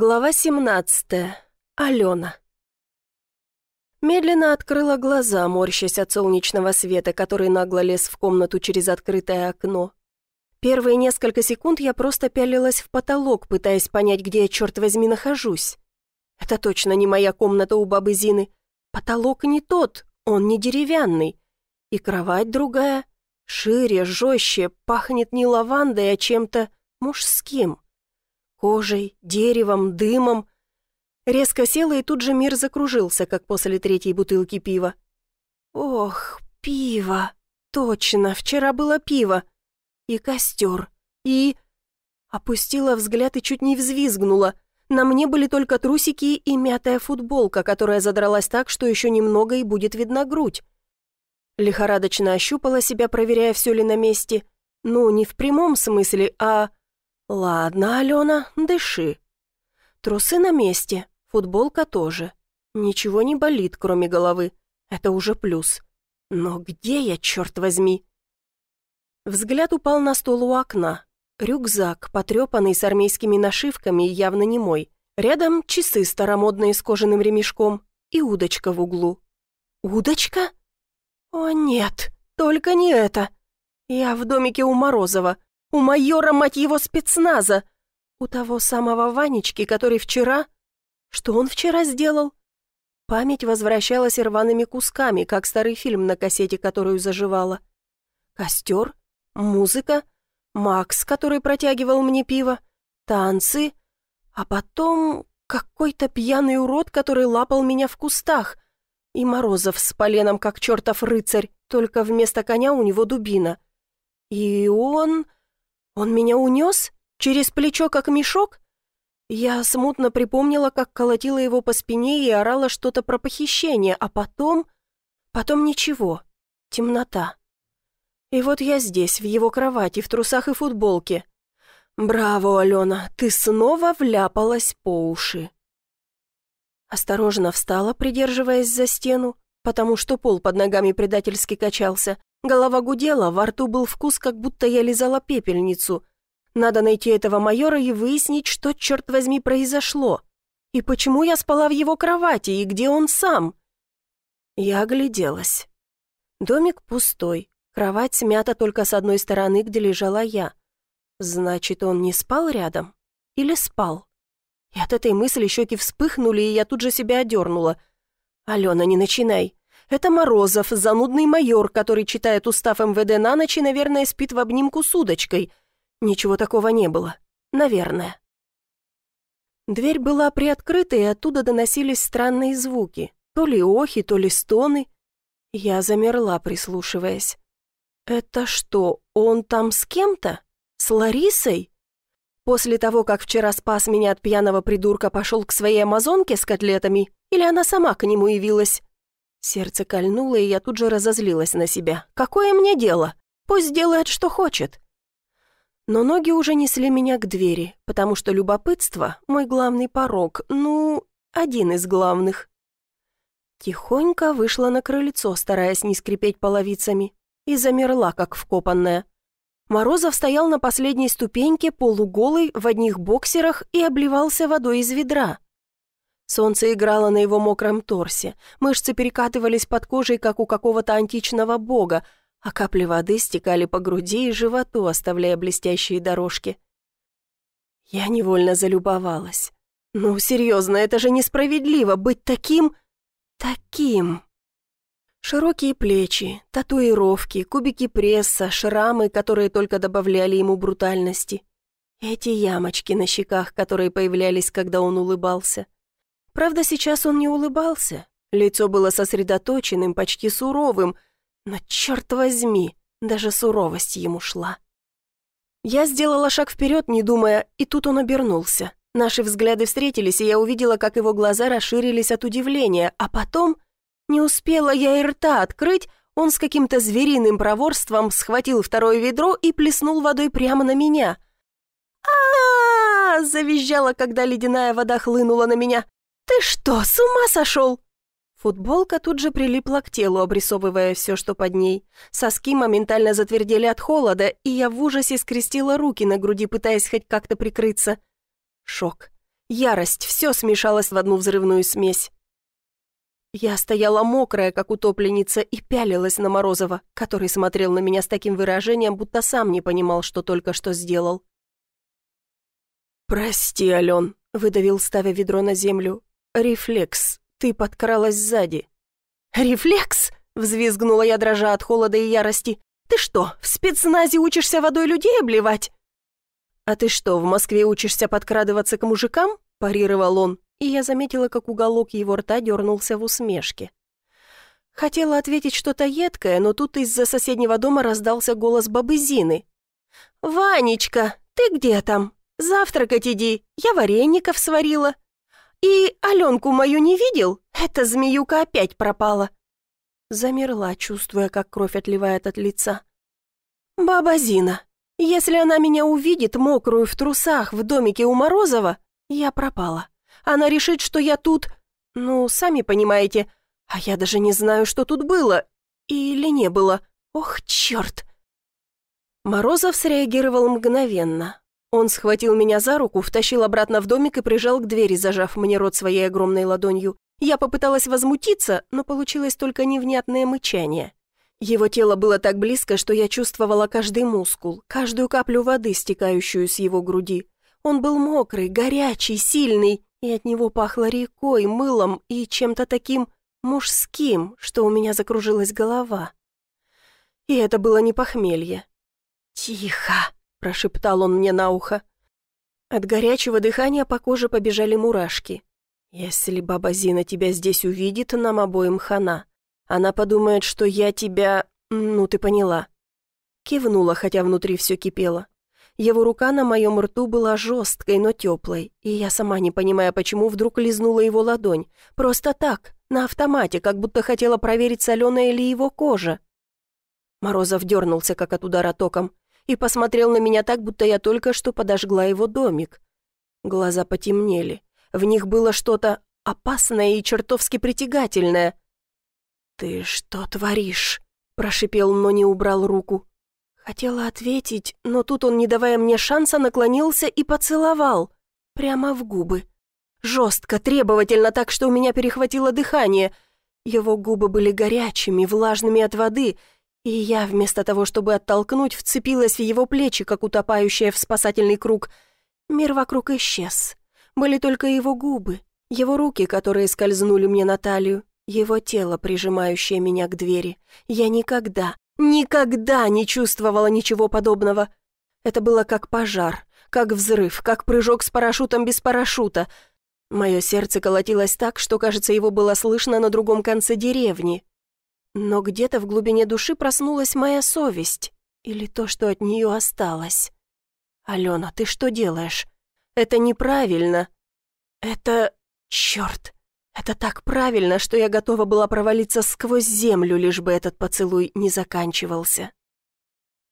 Глава 17. Алена. Медленно открыла глаза, морщась от солнечного света, который нагло лез в комнату через открытое окно. Первые несколько секунд я просто пялилась в потолок, пытаясь понять, где я, черт возьми, нахожусь. Это точно не моя комната у бабы Зины. Потолок не тот, он не деревянный. И кровать другая, шире, жестче, пахнет не лавандой, а чем-то мужским. Кожей, деревом, дымом. Резко села, и тут же мир закружился, как после третьей бутылки пива. Ох, пиво. Точно, вчера было пиво. И костер. И... Опустила взгляд и чуть не взвизгнула. На мне были только трусики и мятая футболка, которая задралась так, что еще немного и будет видна грудь. Лихорадочно ощупала себя, проверяя, все ли на месте. Ну, не в прямом смысле, а... «Ладно, Алена, дыши. Трусы на месте, футболка тоже. Ничего не болит, кроме головы. Это уже плюс. Но где я, черт возьми?» Взгляд упал на стол у окна. Рюкзак, потрепанный с армейскими нашивками, явно не мой. Рядом часы старомодные с кожаным ремешком и удочка в углу. «Удочка? О нет, только не это. Я в домике у Морозова. У майора, мать его, спецназа. У того самого Ванечки, который вчера... Что он вчера сделал? Память возвращалась рваными кусками, как старый фильм на кассете, которую заживала. Костер, музыка, Макс, который протягивал мне пиво, танцы, а потом какой-то пьяный урод, который лапал меня в кустах, и Морозов с поленом, как чертов рыцарь, только вместо коня у него дубина. И он меня унес? Через плечо, как мешок? Я смутно припомнила, как колотила его по спине и орала что-то про похищение, а потом ничего, темнота. И вот я здесь, в его кровати, в трусах и футболке. Браво, Алена, ты снова вляпалась по уши. Осторожно встала, придерживаясь за стену, потому что пол под ногами предательски качался. Голова гудела, во рту был вкус, как будто я лизала пепельницу. Надо найти этого майора и выяснить, что, черт возьми, произошло. И почему я спала в его кровати, и где он сам? Я огляделась. Домик пустой, кровать смята только с одной стороны, где лежала я. Значит, он не спал рядом? Или спал? И от этой мысли щеки вспыхнули, и я тут же себя одернула. «Алена, не начинай. Это Морозов, занудный майор, который читает устав МВД на ночь и, наверное, спит в обнимку с удочкой. Ничего такого не было. Наверное». Дверь была приоткрыта, и оттуда доносились странные звуки. То ли охи, то ли стоны. Я замерла, прислушиваясь. «Это что, он там с кем-то? С Ларисой?» После того, как вчера спас меня от пьяного придурка, пошел к своей амазонке с котлетами? Или она сама к нему явилась? Сердце кольнуло, и я тут же разозлилась на себя. Какое мне дело? Пусть делает, что хочет. Но ноги уже несли меня к двери, потому что любопытство — мой главный порок, один из главных. Тихонько вышла на крыльцо, стараясь не скрипеть половицами, и замерла, как вкопанная. Морозов стоял на последней ступеньке, полуголый, в одних боксерах, и обливался водой из ведра. Солнце играло на его мокром торсе, мышцы перекатывались под кожей, как у какого-то античного бога, а капли воды стекали по груди и животу, оставляя блестящие дорожки. Я невольно залюбовалась. Ну, серьезно, это же несправедливо, быть таким... Широкие плечи, татуировки, кубики пресса, шрамы, которые только добавляли ему брутальности. Эти ямочки на щеках, которые появлялись, когда он улыбался. Правда, сейчас он не улыбался. Лицо было сосредоточенным, почти суровым, но, черт возьми, даже суровость ему шла. Я сделала шаг вперед, не думая, и тут он обернулся. Наши взгляды встретились, и я увидела, как его глаза расширились от удивления, а потом... Не успела я и рта открыть, он с каким-то звериным проворством схватил второе ведро и плеснул водой прямо на меня. «А-а-а!» — завизжала, когда ледяная вода хлынула на меня. «Ты что, с ума сошел?» Футболка тут же прилипла к телу, обрисовывая все, что под ней. Соски моментально затвердели от холода, и я в ужасе скрестила руки на груди, пытаясь хоть как-то прикрыться. Шок. ярость, все смешалось в одну взрывную смесь. Я стояла мокрая, как утопленница, и пялилась на Морозова, который смотрел на меня с таким выражением, будто сам не понимал, что только что сделал. «Прости, Ален», — выдавил, ставя ведро на землю. «Рефлекс, ты подкралась сзади». «Рефлекс?» — взвизгнула я, дрожа от холода и ярости. «Ты что, в спецназе учишься водой людей обливать?» «А ты что, в Москве учишься подкрадываться к мужикам?» – парировал он, и я заметила, как уголок его рта дернулся в усмешке. Хотела ответить что-то едкое, но тут из-за соседнего дома раздался голос бабы Зины. «Ванечка, ты где там? Завтракать иди, я вареников сварила. И Аленку мою не видел? Эта змеюка опять пропала». Замерла, чувствуя, как кровь отливает от лица. «Баба Зина, если она меня увидит, мокрую в трусах, в домике у Морозова, я пропала. Она решит, что я тут... Ну, сами понимаете, а я даже не знаю, что тут было. Или не было. Ох, черт!» Морозов среагировал мгновенно. Он схватил меня за руку, втащил обратно в домик и прижал к двери, зажав мне рот своей огромной ладонью. Я попыталась возмутиться, но получилось только невнятное мычание. Его тело было так близко, что я чувствовала каждый мускул, каждую каплю воды, стекающую с его груди. Он был мокрый, горячий, сильный, и от него пахло рекой, мылом и чем-то таким мужским, что у меня закружилась голова. И это было не похмелье. «Тихо!» – прошептал он мне на ухо. От горячего дыхания по коже побежали мурашки. «Если баба Зина тебя здесь увидит, нам обоим хана. Она подумает, что я тебя... Ну, ты поняла». Кивнула, хотя внутри все кипело. Его рука на моем рту была жесткой, но теплой, и я сама, не понимая почему, вдруг лизнула его ладонь. Просто так, на автомате, как будто хотела проверить, соленая ли его кожа. Морозов дернулся, как от удара током, и посмотрел на меня так, будто я только что подожгла его домик. Глаза потемнели. В них было что-то опасное и чертовски притягательное. «Ты что творишь?» – прошипел, но не убрал руку. Хотела ответить, но тут он, не давая мне шанса, наклонился и поцеловал. Прямо в губы. Жестко, требовательно, так что у меня перехватило дыхание. Его губы были горячими, влажными от воды, и я, вместо того, чтобы оттолкнуть, вцепилась в его плечи, как утопающая в спасательный круг. Мир вокруг исчез. Были только его губы, его руки, которые скользнули мне на талию, его тело, прижимающее меня к двери. Я никогда не чувствовала ничего подобного. Это было как пожар, как взрыв, как прыжок с парашютом без парашюта. Мое сердце колотилось так, что, кажется, его было слышно на другом конце деревни. Но где-то в глубине души проснулась моя совесть. Или то, что от нее осталось. «Алена, ты что делаешь? Это неправильно. Это... Черт! Это так правильно, что я готова была провалиться сквозь землю, лишь бы этот поцелуй не заканчивался».